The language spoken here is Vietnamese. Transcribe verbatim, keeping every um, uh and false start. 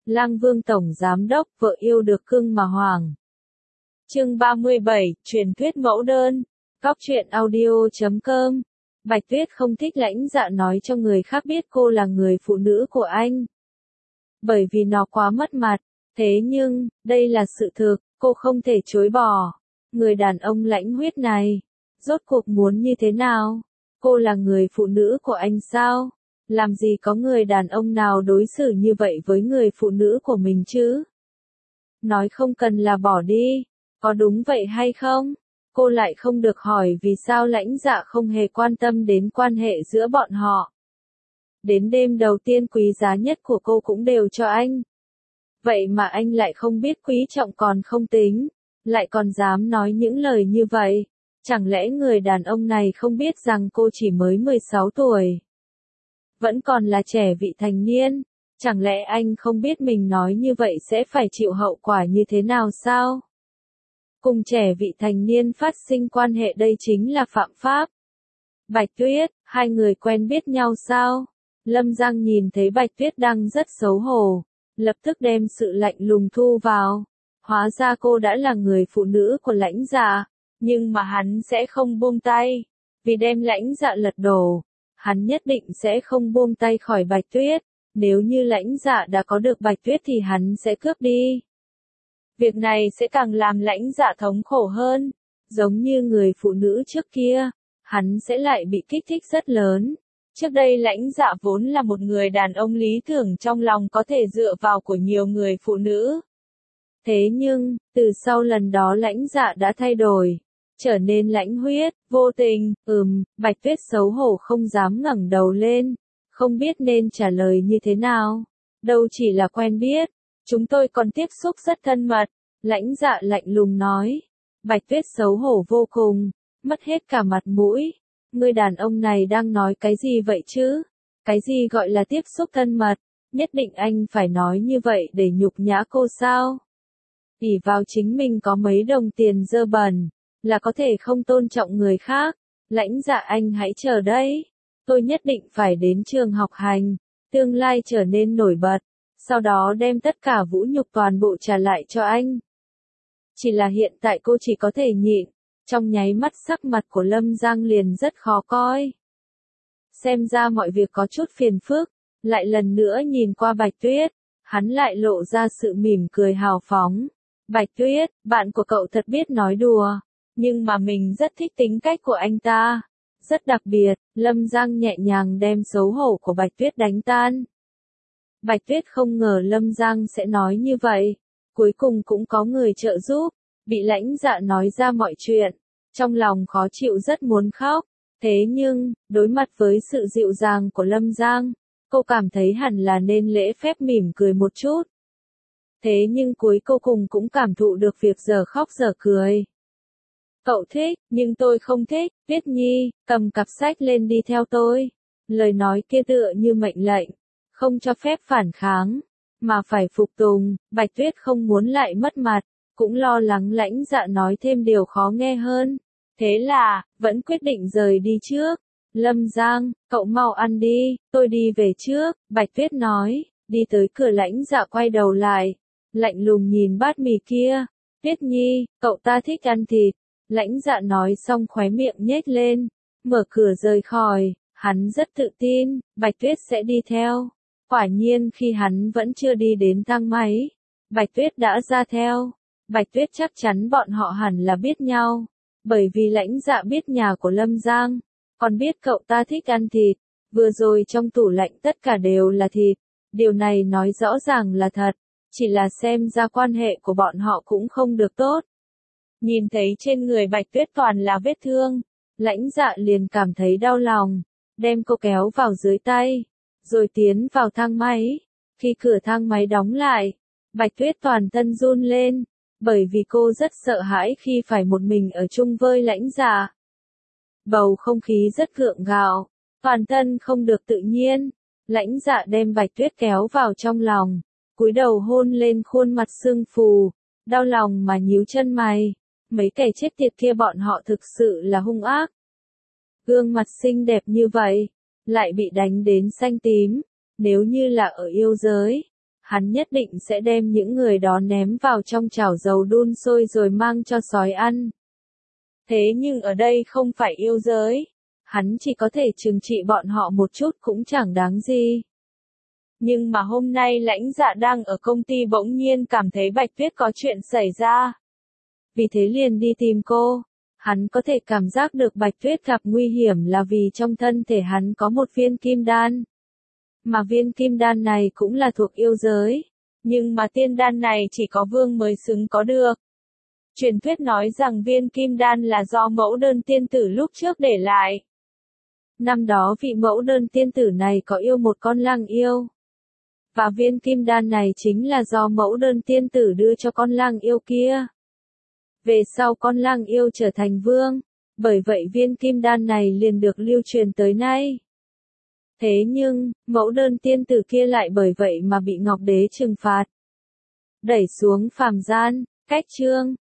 Lang Vương Tổng Giám Đốc, vợ yêu được cưng mà hoàng. Chương ba mươi bảy, truyền thuyết mẫu đơn. Góc truyện audio chấm com. Bạch Tuyết không thích Lãnh Dạ nói cho người khác biết cô là người phụ nữ của anh. Bởi vì nó quá mất mặt. Thế nhưng, đây là sự thực, cô không thể chối bỏ. Người đàn ông lãnh huyết này, rốt cuộc muốn như thế nào? Cô là người phụ nữ của anh sao? Làm gì có người đàn ông nào đối xử như vậy với người phụ nữ của mình chứ? Nói không cần là bỏ đi, có đúng vậy hay không? Cô lại không được hỏi vì sao Lãnh Dạ không hề quan tâm đến quan hệ giữa bọn họ. Đến đêm đầu tiên quý giá nhất của cô cũng đều cho anh. Vậy mà anh lại không biết quý trọng còn không tính, lại còn dám nói những lời như vậy. Chẳng lẽ người đàn ông này không biết rằng cô chỉ mới mười sáu tuổi? Vẫn còn là trẻ vị thành niên, chẳng lẽ anh không biết mình nói như vậy sẽ phải chịu hậu quả như thế nào sao? Cùng trẻ vị thành niên phát sinh quan hệ đây chính là phạm pháp. Bạch Tuyết, hai người quen biết nhau sao? Lâm Giang nhìn thấy Bạch Tuyết đang rất xấu hổ, lập tức đem sự lạnh lùng thu vào. Hóa ra cô đã là người phụ nữ của Lãnh Dạ, nhưng mà hắn sẽ không buông tay, vì đem Lãnh Dạ lật đổ. Hắn nhất định sẽ không buông tay khỏi Bạch Tuyết, nếu như Lãnh Dạ đã có được Bạch Tuyết thì hắn sẽ cướp đi. Việc này sẽ càng làm Lãnh Dạ thống khổ hơn, giống như người phụ nữ trước kia, hắn sẽ lại bị kích thích rất lớn. Trước đây Lãnh Dạ vốn là một người đàn ông lý tưởng trong lòng có thể dựa vào của nhiều người phụ nữ. Thế nhưng, từ sau lần đó Lãnh Dạ đã thay đổi, trở nên lãnh huyết, vô tình. Ừm, Bạch Tuyết xấu hổ không dám ngẩng đầu lên, không biết nên trả lời như thế nào. Đâu chỉ là quen biết, chúng tôi còn tiếp xúc rất thân mật. Lãnh Dạ lạnh lùng nói. Bạch Tuyết xấu hổ vô cùng, mất hết cả mặt mũi. Người đàn ông này đang nói cái gì vậy chứ? Cái gì gọi là tiếp xúc thân mật? Nhất định anh phải nói như vậy để nhục nhã cô sao? ỷ vào chính mình có mấy đồng tiền dơ bẩn, là có thể không tôn trọng người khác. Lãnh Dạ, anh hãy chờ đấy. Tôi nhất định phải đến trường học hành, tương lai trở nên nổi bật, sau đó đem tất cả vũ nhục toàn bộ trả lại cho anh. Chỉ là hiện tại cô chỉ có thể nhịn. Trong nháy mắt sắc mặt của Lâm Giang liền rất khó coi. Xem ra mọi việc có chút phiền phức, lại lần nữa nhìn qua Bạch Tuyết, hắn lại lộ ra sự mỉm cười hào phóng. Bạch Tuyết, bạn của cậu thật biết nói đùa, nhưng mà mình rất thích tính cách của anh ta. Rất đặc biệt, Lâm Giang nhẹ nhàng đem xấu hổ của Bạch Tuyết đánh tan. Bạch Tuyết không ngờ Lâm Giang sẽ nói như vậy. Cuối cùng cũng có người trợ giúp, bị Lãnh Dạ nói ra mọi chuyện. Trong lòng khó chịu rất muốn khóc. Thế nhưng, đối mặt với sự dịu dàng của Lâm Giang, cô cảm thấy hẳn là nên lễ phép mỉm cười một chút. Thế nhưng cuối cô cùng cũng cảm thụ được việc giờ khóc giờ cười. Cậu thích, nhưng tôi không thích. Tuyết Nhi, cầm cặp sách lên đi theo tôi. Lời nói kia tựa như mệnh lệnh, không cho phép phản kháng, mà phải phục tùng. Bạch Tuyết không muốn lại mất mặt, cũng lo lắng Lãnh Dạ nói thêm điều khó nghe hơn. Thế là, vẫn quyết định rời đi trước. Lâm Giang, cậu mau ăn đi, tôi đi về trước. Bạch Tuyết nói, đi tới cửa Lãnh Dạ quay đầu lại, lạnh lùng nhìn bát mì kia. Tuyết Nhi, cậu ta thích ăn thịt. Lãnh Dạ nói xong khóe miệng nhếch lên, mở cửa rời khỏi. Hắn rất tự tin, Bạch Tuyết sẽ đi theo. Quả nhiên khi hắn vẫn chưa đi đến thang máy, Bạch Tuyết đã ra theo. Bạch Tuyết chắc chắn bọn họ hẳn là biết nhau, bởi vì Lãnh Dạ biết nhà của Lâm Giang, còn biết cậu ta thích ăn thịt. Vừa rồi trong tủ lạnh tất cả đều là thịt, điều này nói rõ ràng là thật, chỉ là xem ra quan hệ của bọn họ cũng không được tốt. Nhìn thấy trên người Bạch Tuyết toàn là vết thương, Lãnh Dạ liền cảm thấy đau lòng, đem cô kéo vào dưới tay, rồi tiến vào thang máy. Khi cửa thang máy đóng lại, Bạch Tuyết toàn thân run lên, bởi vì cô rất sợ hãi khi phải một mình ở chung với Lãnh Dạ. Bầu không khí rất gượng gạo, toàn thân không được tự nhiên. Lãnh Dạ đem Bạch Tuyết kéo vào trong lòng, cúi đầu hôn lên khuôn mặt sưng phù, đau lòng mà nhíu chân mày. Mấy kẻ chết tiệt kia bọn họ thực sự là hung ác. Gương mặt xinh đẹp như vậy, lại bị đánh đến xanh tím. Nếu như là ở yêu giới, hắn nhất định sẽ đem những người đó ném vào trong chảo dầu đun sôi rồi mang cho sói ăn. Thế nhưng ở đây không phải yêu giới, hắn chỉ có thể trừng trị bọn họ một chút cũng chẳng đáng gì. Nhưng mà hôm nay Lãnh Dạ đang ở công ty bỗng nhiên cảm thấy Bạch Tuyết có chuyện xảy ra. Vì thế liền đi tìm cô. Hắn có thể cảm giác được Bạch Tuyết gặp nguy hiểm là vì trong thân thể hắn có một viên kim đan. Mà viên kim đan này cũng là thuộc yêu giới. Nhưng mà tiên đan này chỉ có vương mới xứng có được. Truyền thuyết nói rằng viên kim đan là do mẫu đơn tiên tử lúc trước để lại. Năm đó vị mẫu đơn tiên tử này có yêu một con lang yêu. Và viên kim đan này chính là do mẫu đơn tiên tử đưa cho con lang yêu kia. Về sau con lang yêu trở thành vương, bởi vậy viên kim đan này liền được lưu truyền tới nay. Thế nhưng, mẫu đơn tiên tử kia lại bởi vậy mà bị Ngọc Đế trừng phạt. Đẩy xuống phàm gian, cách chương.